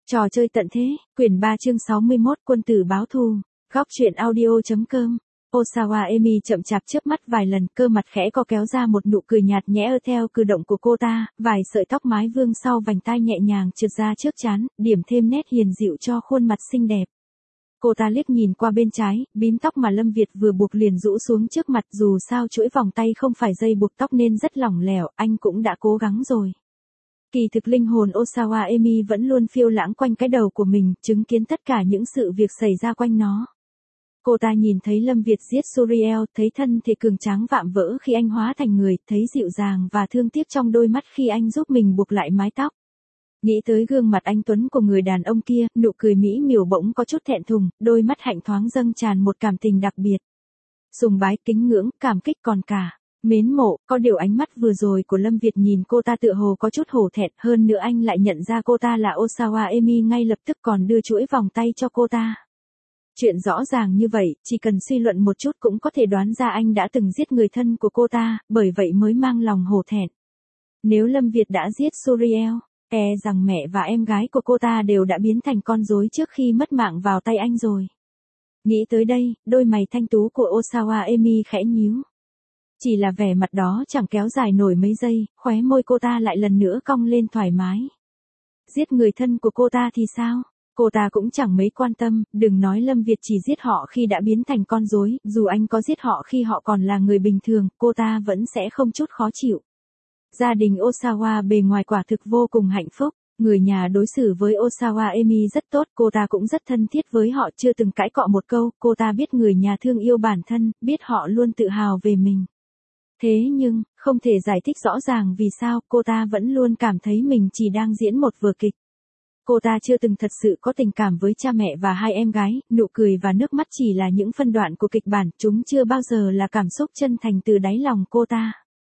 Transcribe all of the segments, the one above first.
Trò chơi tận thế, quyển 3 chương 61 quân tử báo thù. Góc truyện audio.com. Osawa Emi chậm chạp chớp mắt vài lần, cơ mặt khẽ co kéo ra một nụ cười nhạt nhẽ theo cử động của cô ta, vài sợi tóc mái vương sau vành tai nhẹ nhàng trượt ra trước trán, điểm thêm nét hiền dịu cho khuôn mặt xinh đẹp. Cô ta liếc nhìn qua bên trái, bím tóc mà Lâm Việt vừa buộc liền rũ xuống trước mặt, dù sao chuỗi vòng tay không phải dây buộc tóc nên rất lỏng lẻo, anh cũng đã cố gắng rồi. Kỳ thực linh hồn Osawa Emi vẫn luôn phiêu lãng quanh cái đầu của mình, chứng kiến tất cả những sự việc xảy ra quanh nó. Cô ta nhìn thấy Lâm Việt giết Suriel, thấy thân thể cường tráng vạm vỡ khi anh hóa thành người, thấy dịu dàng và thương tiếc trong đôi mắt khi anh giúp mình buộc lại mái tóc. Nghĩ tới gương mặt anh tuấn của người đàn ông kia, nụ cười mỹ miều bỗng có chút thẹn thùng, đôi mắt hạnh thoáng dâng tràn một cảm tình đặc biệt. Sùng bái, kính ngưỡng, cảm kích còn cả mến mộ, có điều ánh mắt vừa rồi của Lâm Việt nhìn cô ta tựa hồ có chút hổ thẹn, hơn nữa anh lại nhận ra cô ta là Osawa Emi ngay lập tức còn đưa chuỗi vòng tay cho cô ta. Chuyện rõ ràng như vậy, chỉ cần suy luận một chút cũng có thể đoán ra anh đã từng giết người thân của cô ta, bởi vậy mới mang lòng hổ thẹn. Nếu Lâm Việt đã giết Suriel, rằng mẹ và em gái của cô ta đều đã biến thành con rối trước khi mất mạng vào tay anh rồi. Nghĩ tới đây, đôi mày thanh tú của Osawa Emi khẽ nhíu. Chỉ là vẻ mặt đó chẳng kéo dài nổi mấy giây, khóe môi cô ta lại lần nữa cong lên thoải mái. Giết người thân của cô ta thì sao? Cô ta cũng chẳng mấy quan tâm, đừng nói Lâm Việt chỉ giết họ khi đã biến thành con rối, dù anh có giết họ khi họ còn là người bình thường, cô ta vẫn sẽ không chút khó chịu. Gia đình Osawa bề ngoài quả thực vô cùng hạnh phúc, người nhà đối xử với Osawa Emi rất tốt, cô ta cũng rất thân thiết với họ, chưa từng cãi cọ một câu, cô ta biết người nhà thương yêu bản thân, biết họ luôn tự hào về mình. Thế nhưng, không thể giải thích rõ ràng vì sao cô ta vẫn luôn cảm thấy mình chỉ đang diễn một vở kịch. Cô ta chưa từng thật sự có tình cảm với cha mẹ và hai em gái, nụ cười và nước mắt chỉ là những phân đoạn của kịch bản, chúng chưa bao giờ là cảm xúc chân thành từ đáy lòng cô ta.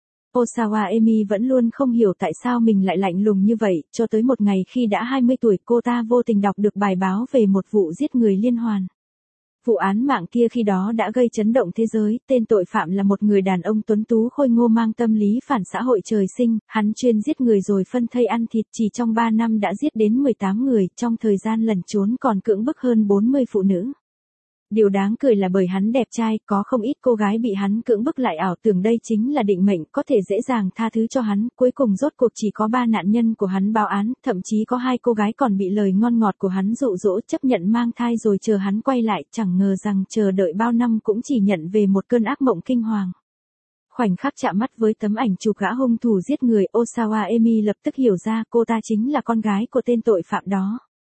Osawa Emi vẫn luôn không hiểu tại sao mình lại lạnh lùng như vậy, cho tới một ngày khi đã 20 tuổi cô ta vô tình đọc được bài báo về một vụ giết người liên hoàn. Vụ án mạng kia khi đó đã gây chấn động thế giới, tên tội phạm là một người đàn ông tuấn tú khôi ngô mang tâm lý phản xã hội trời sinh, hắn chuyên giết người rồi phân thây ăn thịt, chỉ trong 3 năm đã giết đến 18 người, trong thời gian lẩn trốn còn cưỡng bức hơn 40 phụ nữ. Điều đáng cười là bởi hắn đẹp trai, có không ít cô gái bị hắn cưỡng bức lại ảo tưởng đây chính là định mệnh, có thể dễ dàng tha thứ cho hắn, cuối cùng rốt cuộc chỉ có 3 nạn nhân của hắn báo án, thậm chí có 2 cô gái còn bị lời ngon ngọt của hắn dụ dỗ chấp nhận mang thai rồi chờ hắn quay lại, chẳng ngờ rằng chờ đợi bao năm cũng chỉ nhận về một cơn ác mộng kinh hoàng. Khoảnh khắc chạm mắt với tấm ảnh chụp gã hung thủ giết người, Osawa Emi lập tức hiểu ra cô ta chính là con gái của tên tội phạm đó.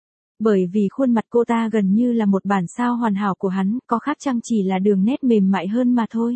Bởi vì khuôn mặt cô ta gần như là một bản sao hoàn hảo của hắn, có khác chăng chỉ là đường nét mềm mại hơn mà thôi.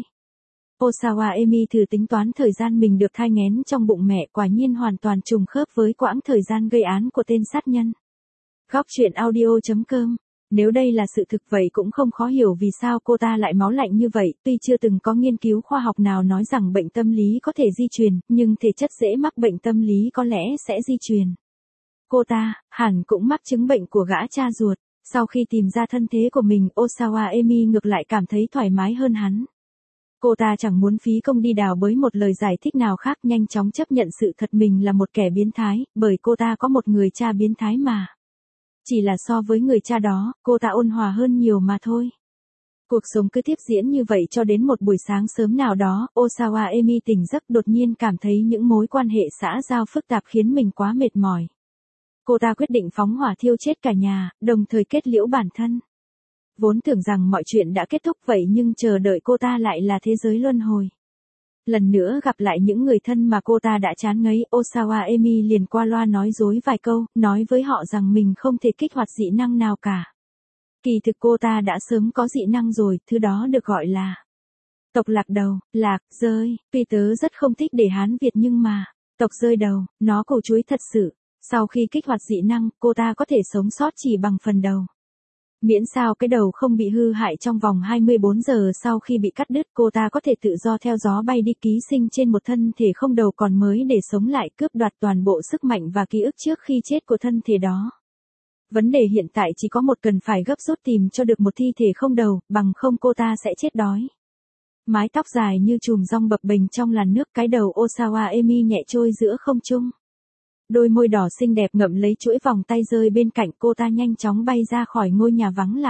Osawa Emi thử tính toán thời gian mình được thai nghén trong bụng mẹ, quả nhiên hoàn toàn trùng khớp với quãng thời gian gây án của tên sát nhân. Góc truyện audio.com. Nếu đây là sự thực vậy cũng không khó hiểu vì sao cô ta lại máu lạnh như vậy, tuy chưa từng có nghiên cứu khoa học nào nói rằng bệnh tâm lý có thể di truyền, nhưng thể chất dễ mắc bệnh tâm lý có lẽ sẽ di truyền. Cô ta, hẳn cũng mắc chứng bệnh của gã cha ruột. Sau khi tìm ra thân thế của mình, Osawa Emi ngược lại cảm thấy thoải mái hơn hắn. Cô ta chẳng muốn phí công đi đào bới một lời giải thích nào khác, nhanh chóng chấp nhận sự thật mình là một kẻ biến thái, bởi cô ta có một người cha biến thái mà. Chỉ là so với người cha đó, cô ta ôn hòa hơn nhiều mà thôi. Cuộc sống cứ tiếp diễn như vậy cho đến một buổi sáng sớm nào đó, Osawa Emi tỉnh giấc đột nhiên cảm thấy những mối quan hệ xã giao phức tạp khiến mình quá mệt mỏi. Cô ta quyết định phóng hỏa thiêu chết cả nhà, đồng thời kết liễu bản thân. Vốn tưởng rằng mọi chuyện đã kết thúc vậy nhưng chờ đợi cô ta lại là thế giới luân hồi. Lần nữa gặp lại những người thân mà cô ta đã chán ngấy, Osawa Emi liền qua loa nói dối vài câu, nói với họ rằng mình không thể kích hoạt dị năng nào cả. Kỳ thực cô ta đã sớm có dị năng rồi, thứ đó được gọi là tộc lạc đầu, lạc, rơi. Peter rất không thích để Hán Việt nhưng mà, tộc rơi đầu, nó củ chuối thật sự. Sau khi kích hoạt dị năng, cô ta có thể sống sót chỉ bằng phần đầu. Miễn sao cái đầu không bị hư hại trong vòng 24 giờ sau khi bị cắt đứt, cô ta có thể tự do theo gió bay đi ký sinh trên một thân thể không đầu còn mới để sống lại, cướp đoạt toàn bộ sức mạnh và ký ức trước khi chết của thân thể đó. Vấn đề hiện tại chỉ có một, cần phải gấp rút tìm cho được một thi thể không đầu, bằng không cô ta sẽ chết đói. Mái tóc dài như chùm rong bập bềnh trong làn nước, cái đầu Osawa Emi nhẹ trôi giữa không trung. Đôi môi đỏ xinh đẹp ngậm lấy chuỗi vòng tay rơi bên cạnh, cô ta nhanh chóng bay ra khỏi ngôi nhà vắng lặng.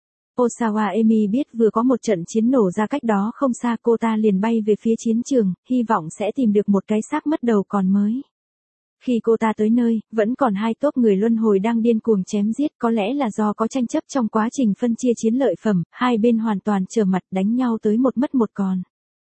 Osawa Emi biết vừa có một trận chiến nổ ra cách đó không xa, cô ta liền bay về phía chiến trường, hy vọng sẽ tìm được một cái xác mất đầu còn mới. Khi cô ta tới nơi, vẫn còn hai tốp người luân hồi đang điên cuồng chém giết, có lẽ là do có tranh chấp trong quá trình phân chia chiến lợi phẩm, hai bên hoàn toàn trở mặt đánh nhau tới một mất một còn.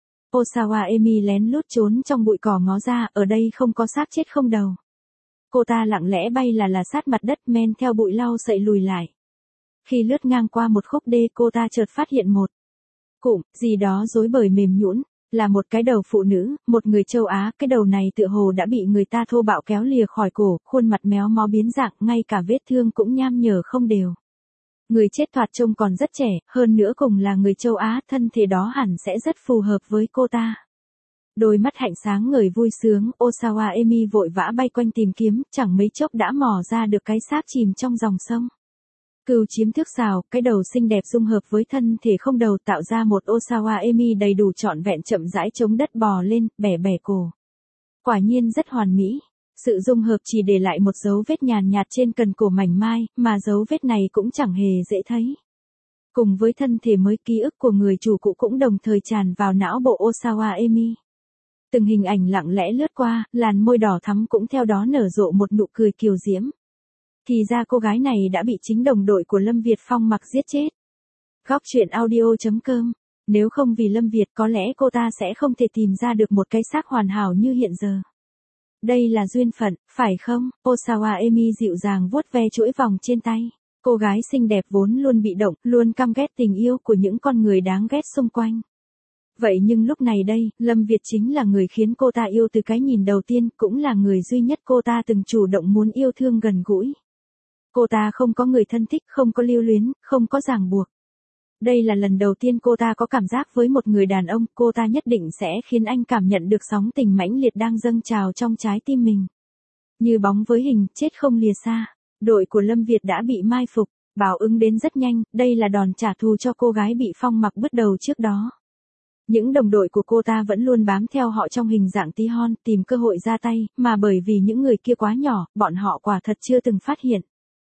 Osawa Emi lén lút trốn trong bụi cỏ ngó ra, ở đây không có xác chết không đầu. Cô ta lặng lẽ bay là sát mặt đất, men theo bụi lau sậy lùi lại. Khi lướt ngang qua một khúc đê, cô ta chợt phát hiện một cụm gì đó rối bời mềm nhũn, là một cái đầu phụ nữ, một người châu Á. Cái đầu này tựa hồ đã bị người ta thô bạo kéo lìa khỏi cổ, khuôn mặt méo mó biến dạng, ngay cả vết thương cũng nham nhở không đều. Người chết thoạt trông còn rất trẻ, hơn nữa cùng là người châu Á, thân thể đó hẳn sẽ rất phù hợp với cô ta. Đôi mắt hạnh sáng ngời vui sướng, Osawa Emi vội vã bay quanh tìm kiếm, chẳng mấy chốc đã mò ra được cái xác chìm trong dòng sông. Cừu chiếm thước sào, cái đầu xinh đẹp dung hợp với thân thể không đầu tạo ra một Osawa Emi đầy đủ trọn vẹn, chậm rãi chống đất bò lên, bẻ bẻ cổ. Quả nhiên rất hoàn mỹ. Sự dung hợp chỉ để lại một dấu vết nhàn nhạt trên cần cổ mảnh mai, mà dấu vết này cũng chẳng hề dễ thấy. Cùng với thân thể mới, ký ức của người chủ cũ cũng đồng thời tràn vào não bộ Osawa Emi. Từng hình ảnh lặng lẽ lướt qua, làn môi đỏ thắm cũng theo đó nở rộ một nụ cười kiều diễm. Thì ra cô gái này đã bị chính đồng đội của Lâm Việt Phong mặc giết chết. Góc truyện audio.com. Nếu không vì Lâm Việt, có lẽ cô ta sẽ không thể tìm ra được một cái xác hoàn hảo như hiện giờ. Đây là duyên phận, phải không? Osawa Emi dịu dàng vuốt ve chuỗi vòng trên tay. Cô gái xinh đẹp vốn luôn bị động, luôn căm ghét tình yêu của những con người đáng ghét xung quanh. Vậy nhưng lúc này đây, Lâm Việt chính là người khiến cô ta yêu từ cái nhìn đầu tiên, cũng là người duy nhất cô ta từng chủ động muốn yêu thương gần gũi. Cô ta không có người thân thích, không có lưu luyến, không có ràng buộc. Đây là lần đầu tiên cô ta có cảm giác với một người đàn ông, cô ta nhất định sẽ khiến anh cảm nhận được sóng tình mãnh liệt đang dâng trào trong trái tim mình. Như bóng với hình, chết không lìa xa. Đội của Lâm Việt đã bị mai phục, báo ứng đến rất nhanh, đây là đòn trả thù cho cô gái bị Phong mặc bứt đầu trước đó. Những đồng đội của cô ta vẫn luôn bám theo họ trong hình dạng tí hon, tìm cơ hội ra tay, mà bởi vì những người kia quá nhỏ, bọn họ quả thật chưa từng phát hiện.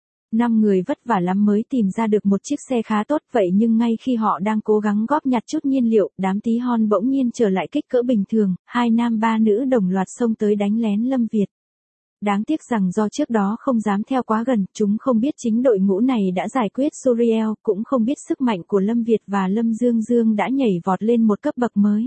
5 người vất vả lắm mới tìm ra được một chiếc xe khá tốt, vậy nhưng ngay khi họ đang cố gắng góp nhặt chút nhiên liệu, đám tí hon bỗng nhiên trở lại kích cỡ bình thường, 2 nam 3 nữ đồng loạt xông tới đánh lén Lâm Việt. Đáng tiếc rằng do trước đó không dám theo quá gần, chúng không biết chính đội ngũ này đã giải quyết Suriel, cũng không biết sức mạnh của Lâm Việt và Lâm Dương Dương đã nhảy vọt lên một cấp bậc mới.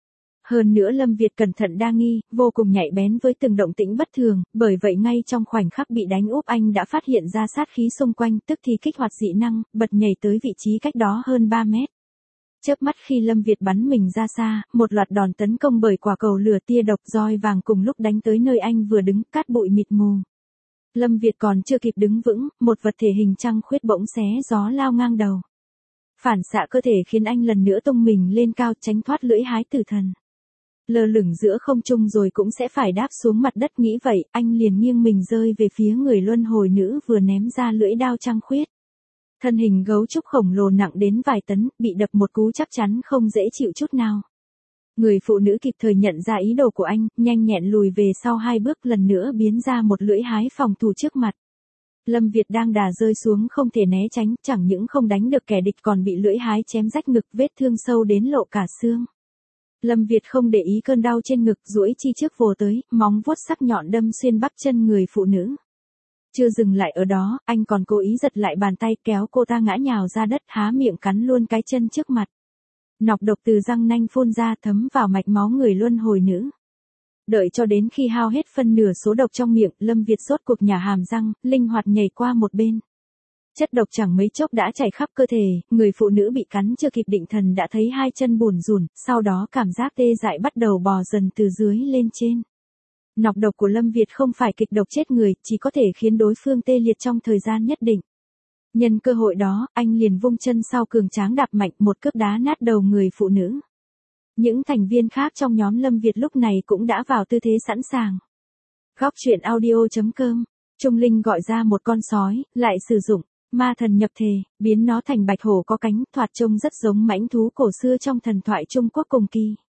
Hơn nữa Lâm Việt cẩn thận đa nghi, vô cùng nhạy bén với từng động tĩnh bất thường, bởi vậy ngay trong khoảnh khắc bị đánh úp, anh đã phát hiện ra sát khí xung quanh, tức thì kích hoạt dị năng, bật nhảy tới vị trí cách đó hơn 3 mét. Chớp mắt khi Lâm Việt bắn mình ra xa, một loạt đòn tấn công bởi quả cầu lửa, tia độc, roi vàng cùng lúc đánh tới nơi anh vừa đứng, cát bụi mịt mù. Lâm Việt còn chưa kịp đứng vững, một vật thể hình trăng khuyết bỗng xé gió lao ngang đầu. Phản xạ cơ thể khiến anh lần nữa tung mình lên cao, tránh thoát lưỡi hái tử thần. Lơ lửng giữa không trung rồi cũng sẽ phải đáp xuống mặt đất, nghĩ vậy, anh liền nghiêng mình rơi về phía người luân hồi nữ vừa ném ra lưỡi đao trăng khuyết. Thân hình gấu trúc khổng lồ nặng đến vài tấn, bị đập một cú chắc chắn không dễ chịu chút nào. Người phụ nữ kịp thời nhận ra ý đồ của anh, nhanh nhẹn lùi về sau 2 bước, lần nữa biến ra một lưỡi hái phòng thủ trước mặt. Lâm Việt đang đà rơi xuống không thể né tránh, chẳng những không đánh được kẻ địch còn bị lưỡi hái chém rách ngực, vết thương sâu đến lộ cả xương. Lâm Việt không để ý cơn đau trên ngực, duỗi chi trước vồ tới, móng vuốt sắc nhọn đâm xuyên bắp chân người phụ nữ. Chưa dừng lại ở đó, anh còn cố ý giật lại bàn tay, kéo cô ta ngã nhào ra đất, há miệng cắn luôn cái chân trước mặt. Nọc độc từ răng nanh phun ra, thấm vào mạch máu người luân hồi nữ. Đợi cho đến khi hao hết phân nửa số độc trong miệng, Lâm Việt rốt cuộc nhả hàm răng, linh hoạt nhảy qua một bên. Chất độc chẳng mấy chốc đã chảy khắp cơ thể, người phụ nữ bị cắn chưa kịp định thần đã thấy 2 chân bủn rủn, sau đó cảm giác tê dại bắt đầu bò dần từ dưới lên trên. Nọc độc của Lâm Việt không phải kịch độc chết người, chỉ có thể khiến đối phương tê liệt trong thời gian nhất định. Nhân cơ hội đó, anh liền vung chân sau cường tráng đạp mạnh, một cước đá nát đầu người phụ nữ. Những thành viên khác trong nhóm Lâm Việt lúc này cũng đã vào tư thế sẵn sàng. Góc truyện audio.com. Trung Linh gọi ra một con sói, lại sử dụng ma thần nhập thể, biến nó thành bạch hổ có cánh, thoạt trông rất giống mãnh thú cổ xưa trong thần thoại Trung Quốc cùng kỳ.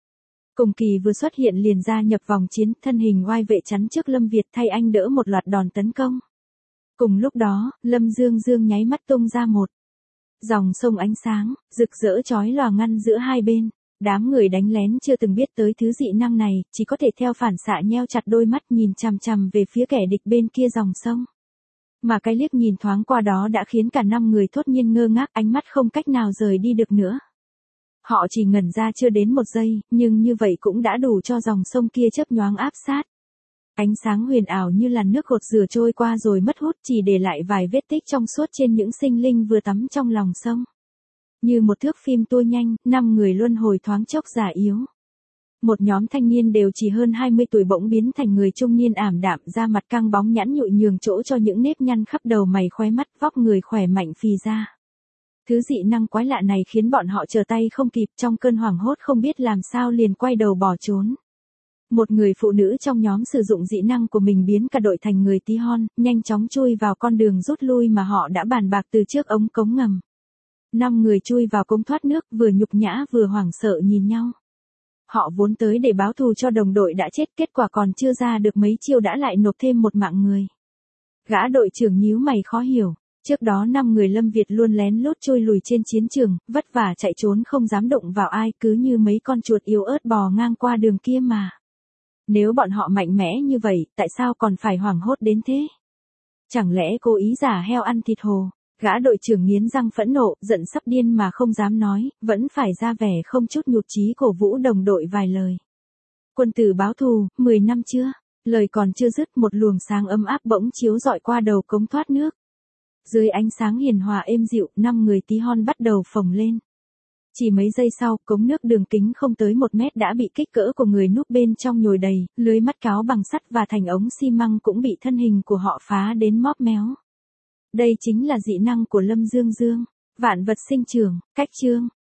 Cùng kỳ vừa xuất hiện liền gia nhập vòng chiến, thân hình oai vệ chắn trước Lâm Việt thay anh đỡ một loạt đòn tấn công. Cùng lúc đó, Lâm Dương Dương nháy mắt tung ra một dòng sông ánh sáng, rực rỡ chói lòa ngăn giữa hai bên. Đám người đánh lén chưa từng biết tới thứ dị năng này, chỉ có thể theo phản xạ nheo chặt đôi mắt nhìn chằm chằm về phía kẻ địch bên kia dòng sông. Mà cái liếc nhìn thoáng qua đó đã khiến cả 5 người thốt nhiên ngơ ngác, ánh mắt không cách nào rời đi được nữa. Họ chỉ ngẩn ra chưa đến 1 giây, nhưng như vậy cũng đã đủ cho dòng sông kia chớp nhoáng áp sát. Ánh sáng huyền ảo như làn nước gột rửa trôi qua rồi mất hút, chỉ để lại vài vết tích trong suốt trên những sinh linh vừa tắm trong lòng sông. Như một thước phim tua nhanh, 5 người luân hồi thoáng chốc già yếu. Một nhóm thanh niên đều chỉ hơn 20 tuổi bỗng biến thành người trung niên ảm đạm, da mặt căng bóng nhẵn nhụi nhường chỗ cho những nếp nhăn khắp đầu mày khóe mắt, vóc người khỏe mạnh phì ra. Thứ dị năng quái lạ này khiến bọn họ trở tay không kịp, trong cơn hoảng hốt không biết làm sao liền quay đầu bỏ trốn. Một người phụ nữ trong nhóm sử dụng dị năng của mình biến cả đội thành người tí hon, nhanh chóng chui vào con đường rút lui mà họ đã bàn bạc từ trước ống cống ngầm. 5 người chui vào cống thoát nước, vừa nhục nhã vừa hoảng sợ nhìn nhau. Họ vốn tới để báo thù cho đồng đội đã chết, kết quả còn chưa ra được mấy chiêu đã lại nộp thêm một mạng người. Gã đội trưởng nhíu mày khó hiểu. Trước đó 5 người Lâm Việt luôn lén lút trôi lùi trên chiến trường, vất vả chạy trốn không dám động vào ai, cứ như mấy con chuột yếu ớt bò ngang qua đường kia mà. Nếu bọn họ mạnh mẽ như vậy, tại sao còn phải hoảng hốt đến thế? Chẳng lẽ cố ý giả heo ăn thịt hồ? Gã đội trưởng nghiến răng phẫn nộ, giận sắp điên mà không dám nói, vẫn phải ra vẻ không chút nhụt chí cổ vũ đồng đội vài lời. Quân tử báo thù, 10 năm chưa? Lời còn chưa dứt, một luồng sáng ấm áp bỗng chiếu rọi qua đầu cống thoát nước. Dưới ánh sáng hiền hòa êm dịu, 5 người tí hon bắt đầu phồng lên. Chỉ mấy giây sau, cống nước đường kính không tới 1 mét đã bị kích cỡ của người núp bên trong nhồi đầy, lưới mắt cáo bằng sắt và thành ống xi măng cũng bị thân hình của họ phá đến móp méo. Đây chính là dị năng của Lâm Dương Dương. Vạn vật sinh trưởng, cách chương.